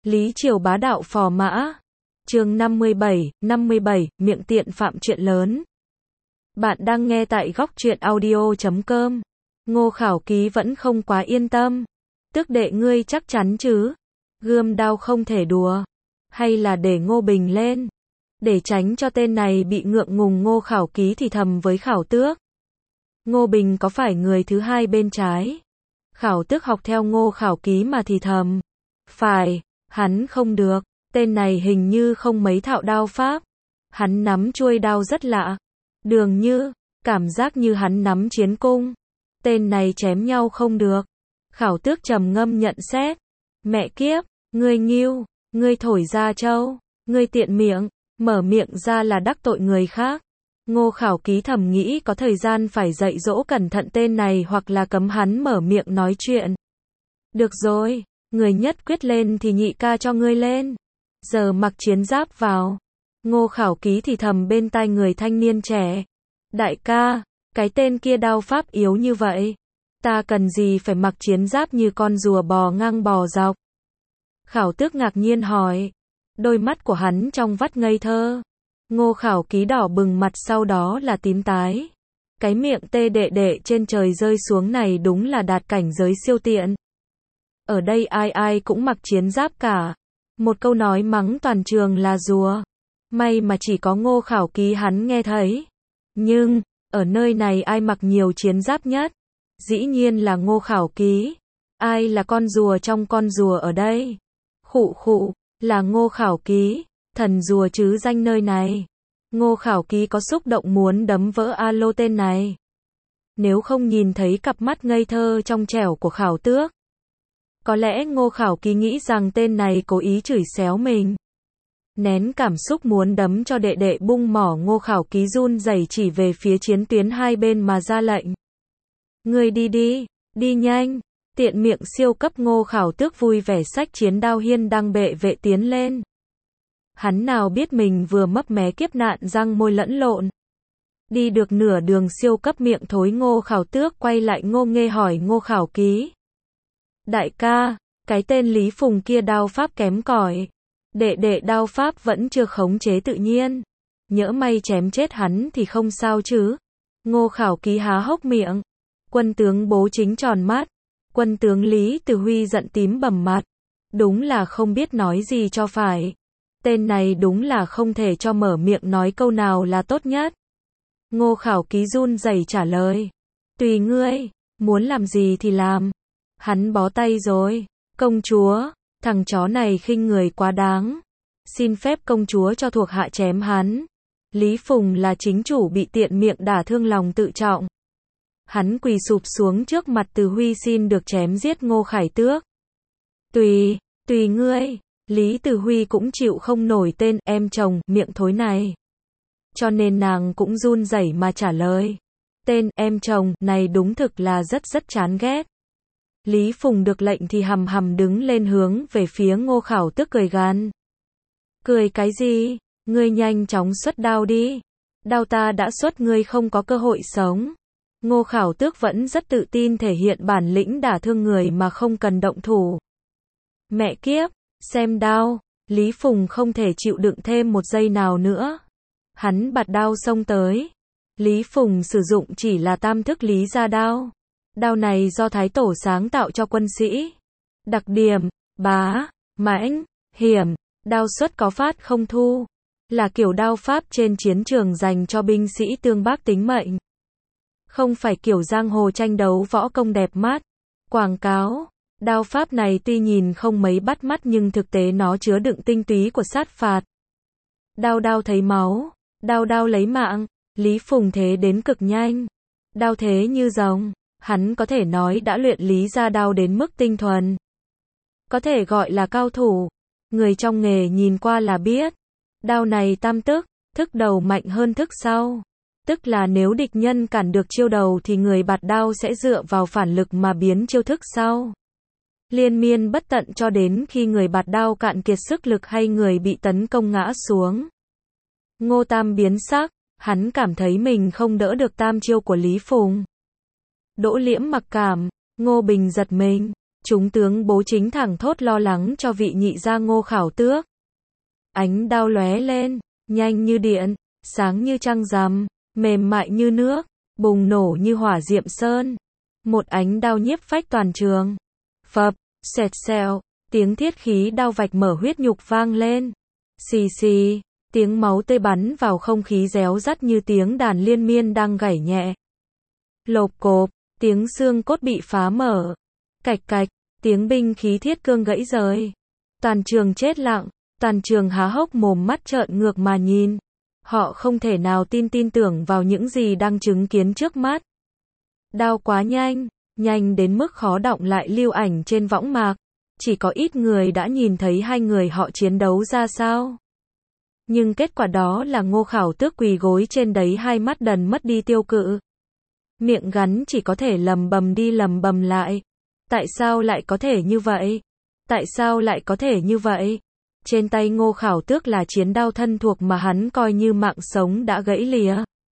Lý Triều bá đạo phò mã. Chương 57, miệng tiện phạm chuyện lớn. Bạn đang nghe tại góc truyện audio.com. Ngô Khảo Ký vẫn không quá yên tâm. Tức đệ ngươi chắc chắn chứ? Gươm đao không thể đùa. Hay là để Ngô Bình lên? Để tránh cho tên này bị ngượng ngùng, Ngô Khảo Ký thì thầm với Khảo Tước. Ngô Bình có phải người thứ hai bên trái? Khảo Tước học theo Ngô Khảo Ký mà thì thầm. Phải, hắn không được, tên này hình như không mấy thạo đao pháp. Hắn nắm chuôi đao rất lạ. Đường như, cảm giác như hắn nắm chiến cung. Tên này chém nhau không được. Khảo Tước trầm ngâm nhận xét. Mẹ kiếp, ngươi nghiêu, ngươi thổi ra trâu, ngươi tiện miệng, mở miệng ra là đắc tội người khác. Ngô Khảo Ký thầm nghĩ có thời gian phải dạy dỗ cẩn thận tên này hoặc là cấm hắn mở miệng nói chuyện. Được rồi, người nhất quyết lên thì nhị ca cho ngươi lên. Giờ mặc chiến giáp vào. Ngô Khảo Ký thì thầm bên tai người thanh niên trẻ. Đại ca, cái tên kia đao pháp yếu như vậy. Ta cần gì phải mặc chiến giáp như con rùa bò ngang bò dọc? Khảo Tước ngạc nhiên hỏi. Đôi mắt của hắn trong vắt ngây thơ. Ngô Khảo Ký đỏ bừng mặt, sau đó là tím tái. Cái miệng tê đệ đệ trên trời rơi xuống này đúng là đạt cảnh giới siêu tiện. Ở đây ai ai cũng mặc chiến giáp cả. Một câu nói mắng toàn trường là rùa. May mà chỉ có Ngô Khảo Ký hắn nghe thấy. Nhưng, ở nơi này ai mặc nhiều chiến giáp nhất? Dĩ nhiên là Ngô Khảo Ký. Ai là con rùa trong con rùa ở đây? Khụ khụ, là Ngô Khảo Ký, thần rùa chứ danh nơi này. Ngô Khảo Ký có xúc động muốn đấm vỡ alo tên này. Nếu không nhìn thấy cặp mắt ngây thơ trong trẻo của Khảo Tước. Có lẽ Ngô Khảo Ký nghĩ rằng tên này cố ý chửi xéo mình. Nén cảm xúc muốn đấm cho đệ đệ bung mỏ, Ngô Khảo Ký run rẩy chỉ về phía chiến tuyến hai bên mà ra lệnh. Ngươi đi đi, đi nhanh. Tiện miệng siêu cấp. Ngô Khảo Tước vui vẻ xách chiến đao hiên đăng bệ vệ tiến lên. Hắn nào biết mình vừa mấp mé kiếp nạn răng môi lẫn lộn. Đi được nửa đường siêu cấp miệng thối, Ngô Khảo Tước quay lại ngô nghê hỏi Ngô Khảo Ký. Đại ca, cái tên Lý Phùng kia đao pháp kém cỏi. Đệ đệ đao pháp vẫn chưa khống chế tự nhiên. Nhỡ may chém chết hắn thì không sao chứ? Ngô Khảo Ký há hốc miệng. Quân tướng Bố Chính tròn mắt. Quân tướng Lý Từ Huy giận tím bầm mặt. Đúng là không biết nói gì cho phải. Tên này đúng là không thể cho mở miệng nói câu nào là tốt nhất. Ngô Khảo Ký run rẩy trả lời. Tùy ngươi, muốn làm gì thì làm. Hắn bó tay rồi. Công chúa, thằng chó này khinh người quá đáng. Xin phép công chúa cho thuộc hạ chém hắn. Lý Phùng là chính chủ bị tiện miệng đả thương lòng tự trọng. Hắn quỳ sụp xuống trước mặt Từ Huy xin được chém giết Ngô Khải Tước. Tùy ngươi. Lý Từ Huy cũng chịu không nổi tên em chồng miệng thối này. Cho nên nàng cũng run rẩy mà trả lời. Tên em chồng này đúng thực là rất chán ghét. Lý Phùng được lệnh thì hầm hầm đứng lên hướng về phía Ngô Khảo Tước cười gằn. Cười cái gì? Ngươi nhanh chóng xuất đao đi. Đao ta đã xuất, ngươi không có cơ hội sống. Ngô Khảo Tước vẫn rất tự tin thể hiện bản lĩnh đả thương người mà không cần động thủ. Mẹ kiếp, xem đao. Lý Phùng không thể chịu đựng thêm một giây nào nữa. Hắn bạt đao xông tới. Lý Phùng sử dụng chỉ là tam thức Lý gia đao. Đao này do Thái Tổ sáng tạo cho quân sĩ. Đặc điểm, bá, mãnh, hiểm, đao xuất có phát không thu. Là kiểu đao pháp trên chiến trường dành cho binh sĩ tương bác tính mệnh. Không phải kiểu giang hồ tranh đấu võ công đẹp mắt. Quảng cáo. Đao pháp này tuy nhìn không mấy bắt mắt nhưng thực tế nó chứa đựng tinh túy của sát phạt. Đao đao thấy máu. Đao đao lấy mạng. Lý Phùng thế đến cực nhanh. Đao thế như rồng. Hắn có thể nói đã luyện Lý gia đao đến mức tinh thuần. Có thể gọi là cao thủ. Người trong nghề nhìn qua là biết. Đao này tam thức. Thức đầu mạnh hơn thức sau. Tức là nếu địch nhân cản được chiêu đầu thì người bạt đao sẽ dựa vào phản lực mà biến chiêu thức sau. Liên miên bất tận cho đến khi người bạt đao cạn kiệt sức lực hay người bị tấn công ngã xuống. Ngô Tam biến sắc, hắn cảm thấy mình không đỡ được tam chiêu của Lý Phùng. Đỗ Liễm mặc cảm, Ngô Bình giật mình. Chúng tướng Bố Chính thẳng thốt lo lắng cho vị nhị gia Ngô Khảo Tước. Ánh đao lóe lên, nhanh như điện, sáng như trăng rằm, mềm mại như nước, bùng nổ như hỏa diệm sơn. Một ánh đao nhiếp phách toàn trường. Phập, xẹt xẹo, tiếng thiết khí đao vạch mở huyết nhục vang lên. Xì xì, tiếng máu tươi bắn vào không khí réo rắt như tiếng đàn liên miên đang gảy nhẹ. Lộp cộp, tiếng xương cốt bị phá mở. Cạch cạch, tiếng binh khí thiết cương gãy rời. Toàn trường chết lặng, toàn trường há hốc mồm mắt trợn ngược mà nhìn. Họ không thể nào tin tưởng vào những gì đang chứng kiến trước mắt. Đao quá nhanh, nhanh đến mức khó đọng lại lưu ảnh trên võng mạc. Chỉ có ít người đã nhìn thấy hai người họ chiến đấu ra sao. Nhưng kết quả đó là Ngô Khảo Tước quỳ gối trên đấy, hai mắt đần mất đi tiêu cự. Miệng gắn chỉ có thể lầm bầm đi lầm bầm lại. Tại sao lại có thể như vậy? Tại sao lại có thể như vậy? Trên tay Ngô Khảo Tước là chiến đao thân thuộc mà hắn coi như mạng sống đã gãy lìa.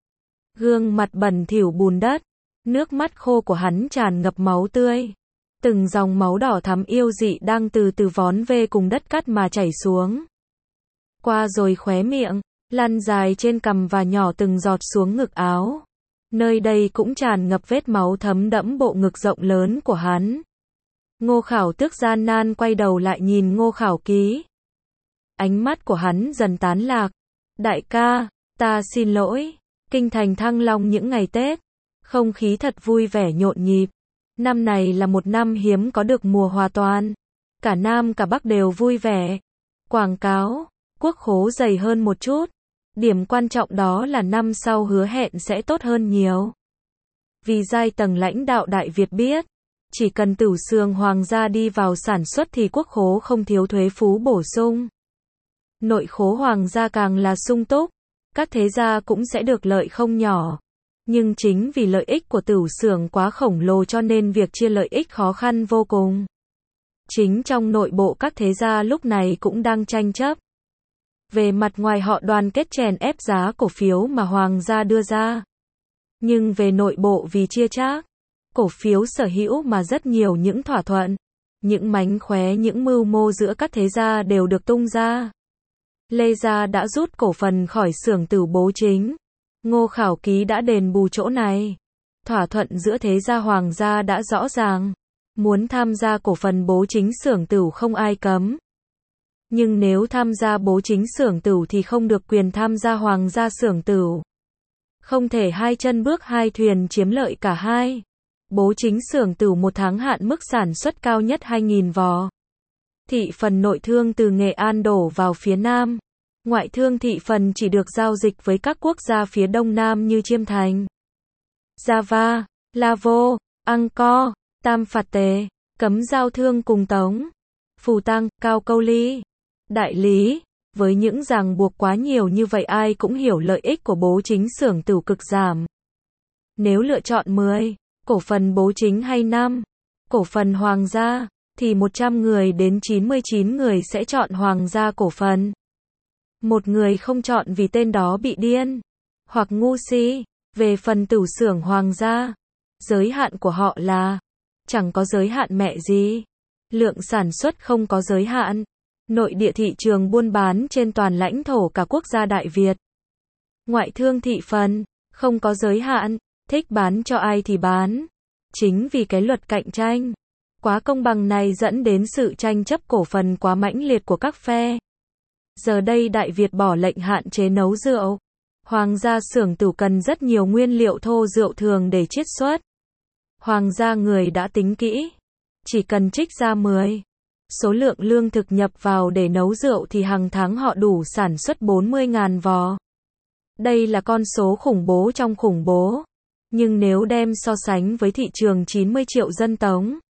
Gương mặt bẩn thỉu bùn đất, nước mắt khô của hắn tràn ngập máu tươi. Từng dòng máu đỏ thắm yêu dị đang từ từ vón về cùng đất cát mà chảy xuống. Qua rồi khóe miệng, lăn dài trên cằm và nhỏ từng giọt xuống ngực áo. Nơi đây cũng tràn ngập vết máu thấm đẫm bộ ngực rộng lớn của hắn. Ngô Khảo Tước gian nan quay đầu lại nhìn Ngô Khảo Ký. Ánh mắt của hắn dần tán lạc. Đại ca, ta xin lỗi. Kinh thành Thăng Long những ngày Tết, không khí thật vui vẻ nhộn nhịp. Năm này là một năm hiếm có được mùa hòa toàn. Cả Nam cả Bắc đều vui vẻ. Quảng cáo, quốc khố dày hơn một chút. Điểm quan trọng đó là năm sau hứa hẹn sẽ tốt hơn nhiều. Vì giai tầng lãnh đạo Đại Việt biết, chỉ cần Tửu Xường Hoàng gia đi vào sản xuất thì quốc khố không thiếu thuế phú bổ sung. Nội khố Hoàng gia càng là sung túc, các thế gia cũng sẽ được lợi không nhỏ. Nhưng chính vì lợi ích của Tửu Xưởng quá khổng lồ cho nên việc chia lợi ích khó khăn vô cùng. Chính trong nội bộ các thế gia lúc này cũng đang tranh chấp. Về mặt ngoài họ đoàn kết chèn ép giá cổ phiếu mà Hoàng gia đưa ra. Nhưng về nội bộ vì chia chác cổ phiếu sở hữu mà rất nhiều những thỏa thuận, những mánh khóe, những mưu mô giữa các thế gia đều được tung ra. Lê gia đã rút cổ phần khỏi xưởng Tửu Bố Chính. Ngô Khảo Ký đã đền bù chỗ này. Thỏa thuận giữa thế gia Hoàng gia đã rõ ràng. Muốn tham gia cổ phần Bố Chính xưởng Tửu không ai cấm. Nhưng nếu tham gia Bố Chính xưởng Tửu thì không được quyền tham gia Hoàng gia xưởng Tửu. Không thể hai chân bước hai thuyền chiếm lợi cả hai. Bố Chính xưởng Tửu một tháng hạn mức sản xuất cao nhất 2.000 vò. Thị phần nội thương từ Nghệ An đổ vào phía Nam. Ngoại thương thị phần chỉ được giao dịch với các quốc gia phía Đông Nam như Chiêm Thành, Java, Lavo, Angkor, Tam Phạt Tề, cấm giao thương cùng Tống, Phù Tăng, Cao Câu Ly, Đại Lý. Với những ràng buộc quá nhiều như vậy ai cũng hiểu lợi ích của Bố Chính xưởng Tửu cực giảm. Nếu lựa chọn 10 cổ phần Bố Chính hay 5 cổ phần Hoàng gia, thì 100 người đến 99 người sẽ chọn Hoàng gia cổ phần. Một người không chọn vì tên đó bị điên hoặc ngu si. Về phần Tửu Xưởng Hoàng gia, giới hạn của họ là chẳng có giới hạn mẹ gì. Lượng sản xuất không có giới hạn. Nội địa thị trường buôn bán trên toàn lãnh thổ cả quốc gia Đại Việt. Ngoại thương thị phần không có giới hạn, thích bán cho ai thì bán. Chính vì cái luật cạnh tranh quá công bằng này dẫn đến sự tranh chấp cổ phần quá mãnh liệt của các phe. Giờ đây Đại Việt bỏ lệnh hạn chế nấu rượu. Hoàng gia xưởng Tửu cần rất nhiều nguyên liệu thô rượu thường để chiết xuất. Hoàng gia người đã tính kỹ. Chỉ cần trích ra 10 số lượng lương thực nhập vào để nấu rượu thì hàng tháng họ đủ sản xuất 40.000 vò. Đây là con số khủng bố trong khủng bố. Nhưng nếu đem so sánh với thị trường 90 triệu dân Tống,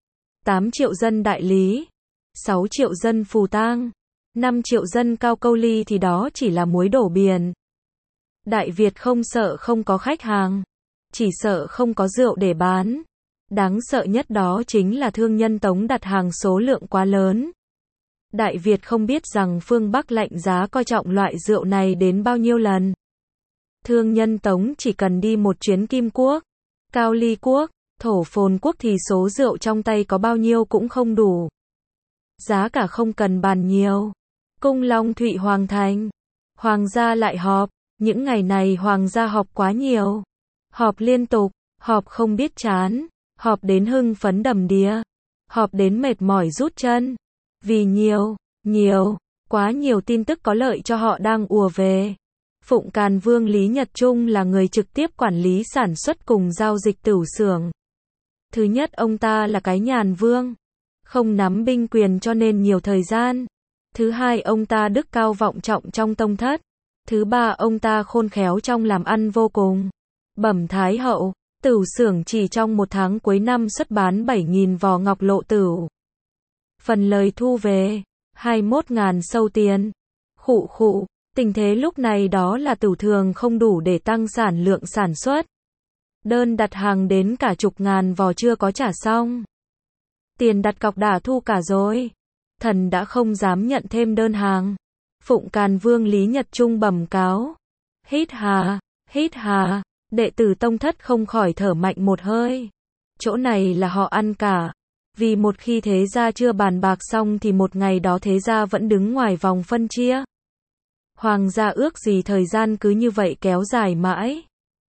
8 triệu dân Đại Lý, 6 triệu dân Phù Tang, 5 triệu dân Cao Câu Ly thì đó chỉ là muối đổ biển. Đại Việt không sợ không có khách hàng, chỉ sợ không có rượu để bán. Đáng sợ nhất đó chính là thương nhân Tống đặt hàng số lượng quá lớn. Đại Việt không biết rằng phương Bắc lạnh giá coi trọng loại rượu này đến bao nhiêu lần. Thương nhân Tống chỉ cần đi một chuyến Kim Quốc, Cao Ly Quốc, Thổ Phồn Quốc thì số rượu trong tay có bao nhiêu cũng không đủ. Giá cả không cần bàn nhiều. Cung Long Thụy Hoàng Thành. Hoàng gia lại họp. Những ngày này Hoàng gia họp quá nhiều. Họp liên tục, họp không biết chán. Họp đến hưng phấn đầm đìa. Họp đến mệt mỏi rút chân. Vì quá nhiều tin tức có lợi cho họ đang ùa về. Phụng Càn Vương Lý Nhật Trung là người trực tiếp quản lý sản xuất cùng giao dịch tửu xưởng. Thứ nhất, ông ta là cái nhàn vương, không nắm binh quyền cho nên nhiều thời gian. Thứ hai, ông ta đức cao vọng trọng trong tông thất. Thứ ba, ông ta khôn khéo trong làm ăn vô cùng. Bẩm Thái hậu, tửu xưởng chỉ trong một tháng cuối năm xuất bán 7.000 vò ngọc lộ tửu. Phần lời thu về 21.000 sâu tiền. Khụ, tình thế lúc này đó là tửu thường không đủ để tăng sản lượng sản xuất. Đơn đặt hàng đến cả chục ngàn vò chưa có trả xong. Tiền đặt cọc đã thu cả rồi. Thần đã không dám nhận thêm đơn hàng. Phụng Càn Vương Lý Nhật Trung bẩm cáo. Hít hà, đệ tử tông thất không khỏi thở mạnh một hơi. Chỗ này là họ ăn cả. Vì một khi thế gia chưa bàn bạc xong thì một ngày đó thế gia vẫn đứng ngoài vòng phân chia. Hoàng gia ước gì thời gian cứ như vậy kéo dài mãi.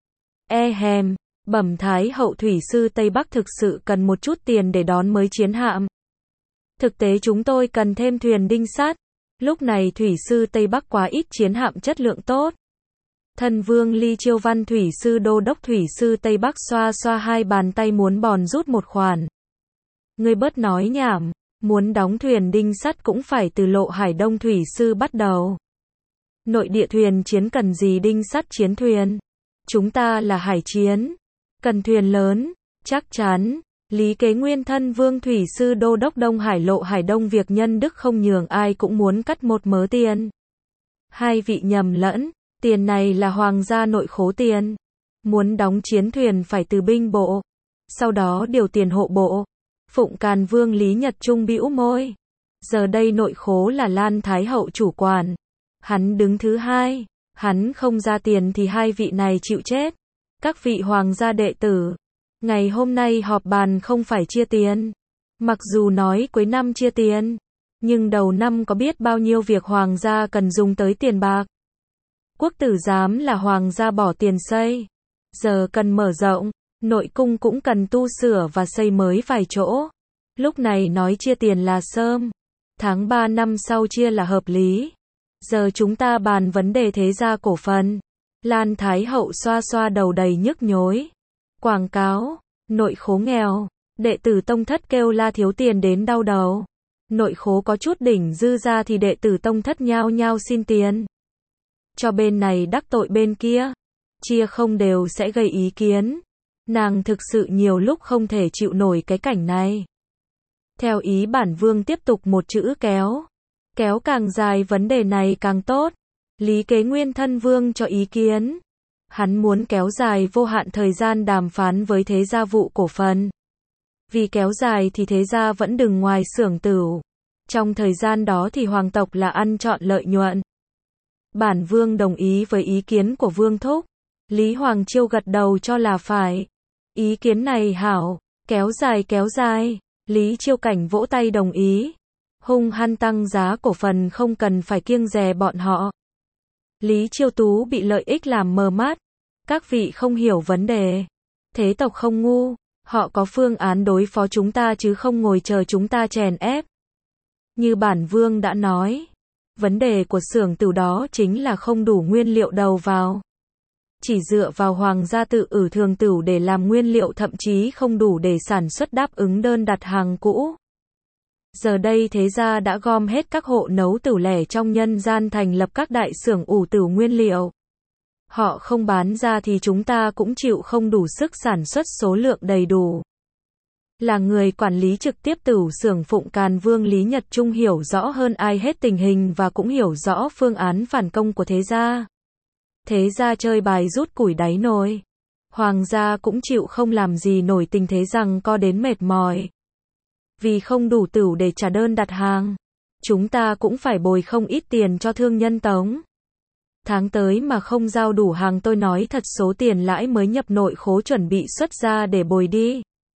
Bẩm Thái hậu, thủy sư Tây Bắc thực sự cần một chút tiền để đón mới chiến hạm. Thực tế chúng tôi cần thêm thuyền đinh sắt. Lúc này thủy sư Tây Bắc quá ít chiến hạm chất lượng tốt. Thân Vương Ly Chiêu Văn thủy sư đô đốc thủy sư Tây Bắc xoa xoa hai bàn tay muốn bòn rút một khoản. Ngươi bớt nói nhảm, muốn đóng thuyền đinh sắt cũng phải từ lộ Hải Đông thủy sư bắt đầu. Nội địa thuyền chiến cần gì đinh sắt chiến thuyền? Chúng ta là hải chiến, cần thuyền lớn, chắc chắn. Lý Kế Nguyên thân Vương thủy sư đô đốc Đông Hải lộ Hải Đông việc nhân đức không nhường ai cũng muốn cắt một mớ tiền. Hai vị nhầm lẫn, tiền này là hoàng gia nội khố tiền. Muốn đóng chiến thuyền phải từ binh bộ, sau đó điều tiền hộ bộ. Phụng Càn Vương Lý Nhật Trung bĩu môi. Giờ đây nội khố là Lan Thái hậu chủ quản. Hắn đứng thứ hai, hắn không ra tiền thì hai vị này chịu chết. Các vị hoàng gia đệ tử, ngày hôm nay họp bàn không phải chia tiền. Mặc dù nói cuối năm chia tiền, nhưng đầu năm có biết bao nhiêu việc hoàng gia cần dùng tới tiền bạc. Quốc tử giám là hoàng gia bỏ tiền xây. Giờ cần mở rộng, nội cung cũng cần tu sửa và xây mới vài chỗ. Lúc này nói chia tiền là sớm. Tháng 3 năm sau chia là hợp lý. Giờ chúng ta bàn vấn đề thế gia cổ phần. Lan Thái hậu xoa xoa đầu đầy nhức nhối. Quảng cáo, nội khố nghèo, đệ tử tông thất kêu la thiếu tiền đến đau đầu. Nội khố có chút đỉnh dư ra thì đệ tử tông thất nhao nhao xin tiền. Cho bên này đắc tội bên kia, chia không đều sẽ gây ý kiến. Nàng thực sự nhiều lúc không thể chịu nổi cái cảnh này. Theo ý bản vương tiếp tục một chữ kéo. Kéo càng dài vấn đề này càng tốt. Lý Kế Nguyên thân vương cho ý kiến. Hắn muốn kéo dài vô hạn thời gian đàm phán với thế gia vụ cổ phần. Vì kéo dài thì thế gia vẫn đừng ngoài xưởng tửu. Trong thời gian đó thì hoàng tộc là ăn trọn lợi nhuận. Bản vương đồng ý với ý kiến của vương thúc. Lý Hoàng Chiêu gật đầu cho là phải. Ý kiến này hảo, kéo dài. Lý Chiêu Cảnh vỗ tay đồng ý. Hung hăng tăng giá cổ phần không cần phải kiêng dè bọn họ. Lý Chiêu Tú bị lợi ích làm mờ mắt. Các vị không hiểu vấn đề. Thế tộc không ngu, họ có phương án đối phó chúng ta chứ không ngồi chờ chúng ta chèn ép. Như bản vương đã nói, vấn đề của xưởng tửu đó chính là không đủ nguyên liệu đầu vào. Chỉ dựa vào hoàng gia tự ử thường tửu để làm nguyên liệu thậm chí không đủ để sản xuất đáp ứng đơn đặt hàng cũ. Giờ đây thế gia đã gom hết các hộ nấu tửu lẻ trong nhân gian thành lập các đại xưởng ủ tửu nguyên liệu. Họ không bán ra thì chúng ta cũng chịu không đủ sức sản xuất số lượng đầy đủ. Là người quản lý trực tiếp tửu xưởng, Phụng Càn Vương Lý Nhật Trung hiểu rõ hơn ai hết tình hình và cũng hiểu rõ phương án phản công của thế gia. Thế gia chơi bài rút củi đáy nồi. Hoàng gia cũng chịu không làm gì nổi tình thế rằng co đến mệt mỏi. Vì không đủ tửu để trả đơn đặt hàng, chúng ta cũng phải bồi không ít tiền cho thương nhân tống. Tháng tới mà không giao đủ hàng tôi nói thật số tiền lãi mới nhập nội khố chuẩn bị xuất ra để bồi đi.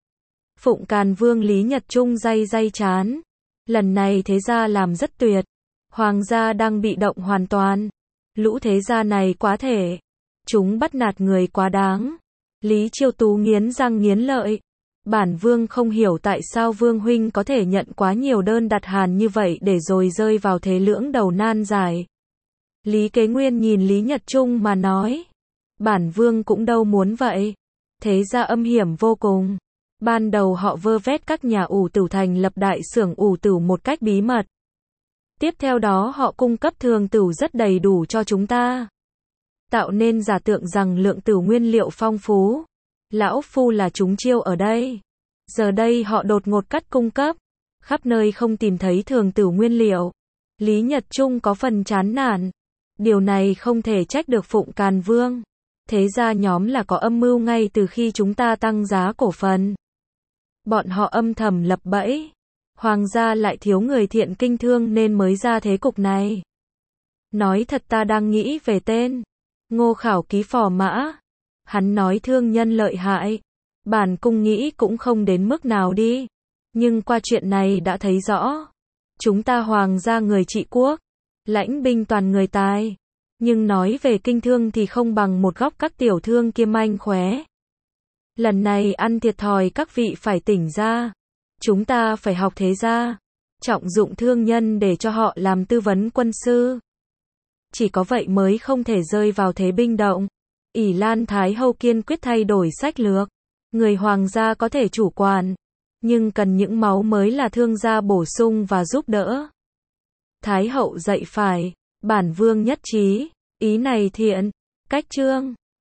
Phụng Càn Vương Lý Nhật Trung day day chán. Lần này thế gia làm rất tuyệt. Hoàng gia đang bị động hoàn toàn. Lũ thế gia này quá thể. Chúng bắt nạt người quá đáng. Lý Chiêu Tú nghiến răng nghiến lợi. Bản vương không hiểu tại sao vương huynh có thể nhận quá nhiều đơn đặt hàng như vậy để rồi rơi vào thế lưỡng đầu nan giải. Lý Kế Nguyên nhìn Lý Nhật Trung mà nói. Bản vương cũng đâu muốn vậy. Thế gia âm hiểm vô cùng. Ban đầu họ vơ vét các nhà ủ tửu thành lập đại xưởng ủ tửu một cách bí mật. Tiếp theo đó họ cung cấp thường tửu rất đầy đủ cho chúng ta. Tạo nên giả tượng rằng lượng tửu nguyên liệu phong phú. Lão phu là chúng chiêu ở đây. Giờ đây họ đột ngột cắt cung cấp. Khắp nơi không tìm thấy thường tửu nguyên liệu. Lý Nhật Trung có phần chán nản. Điều này không thể trách được Phụng Càn Vương. Thế ra nhóm là có âm mưu ngay từ khi chúng ta tăng giá cổ phần. Bọn họ âm thầm lập bẫy. Hoàng gia lại thiếu người thiện kinh thương nên mới ra thế cục này. Nói thật ta đang nghĩ về tên. Ngô Khảo Ký phò mã. Hắn nói thương nhân lợi hại. Bản cung nghĩ cũng không đến mức nào đi. Nhưng qua chuyện này đã thấy rõ. Chúng ta hoàng gia người trị quốc. Lãnh binh toàn người tài. Nhưng nói về kinh thương thì không bằng một góc các tiểu thương kia manh khóe. Lần này ăn thiệt thòi các vị phải tỉnh ra. Chúng ta phải học thế gia. Trọng dụng thương nhân để cho họ làm tư vấn quân sư. Chỉ có vậy mới không thể rơi vào thế binh động. Ỷ Lan Thái Hậu kiên quyết thay đổi sách lược. Người hoàng gia có thể chủ quản. Nhưng cần những máu mới là thương gia bổ sung và giúp đỡ. Thái Hậu dạy phải. Bản vương nhất trí. Ý này thiện. Cách chương.